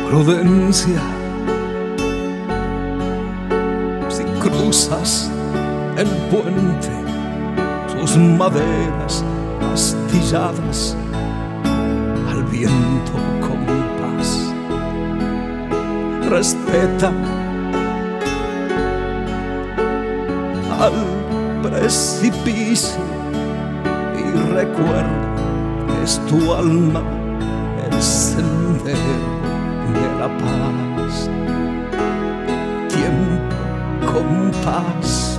Prudencia, si cruzas el puente, sus maderas astilladas al viento compás. Respeta al precipicio y recuerda que es tu alma el sendero de la paz. Tiempo, compás.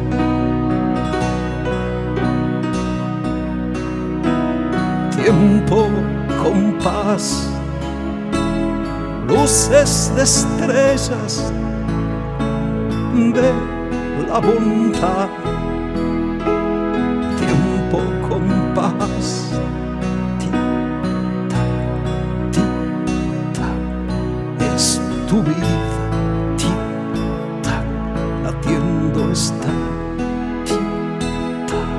Tiempo, compás. Luces de estrellas de la bondad. Tiempo, compás. Tu vida, tic-tac, latiendo está, tic-tac.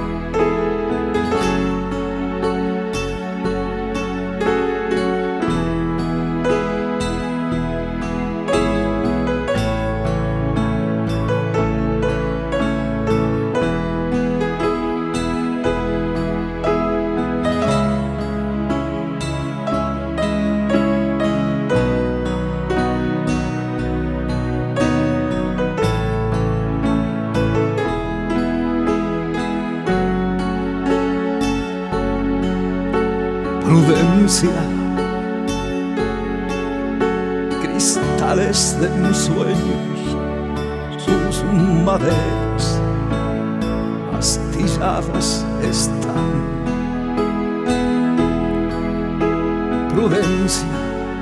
Prudencia, cristales de ensueños, sus maderas astilladas están. Prudencia,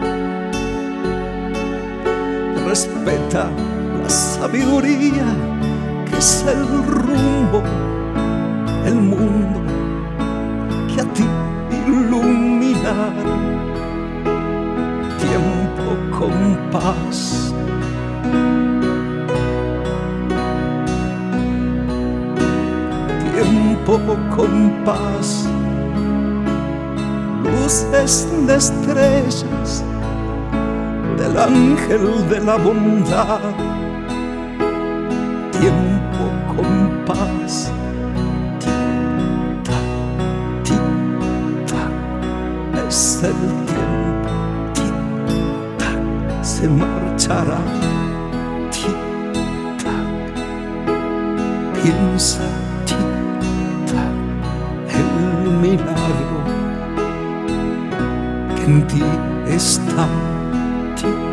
respeta la sabiduría que es el rumbo, el mundo que a ti iluminar. Tiempo, compás. Tiempo, compás. Luces de estrellas del ángel de la bondad. Tiempo, compás. Es el tiempo, tic-tac, se marchará, tic-tac. Piensa, tic-tac, el milagro que en ti está, tic-tac.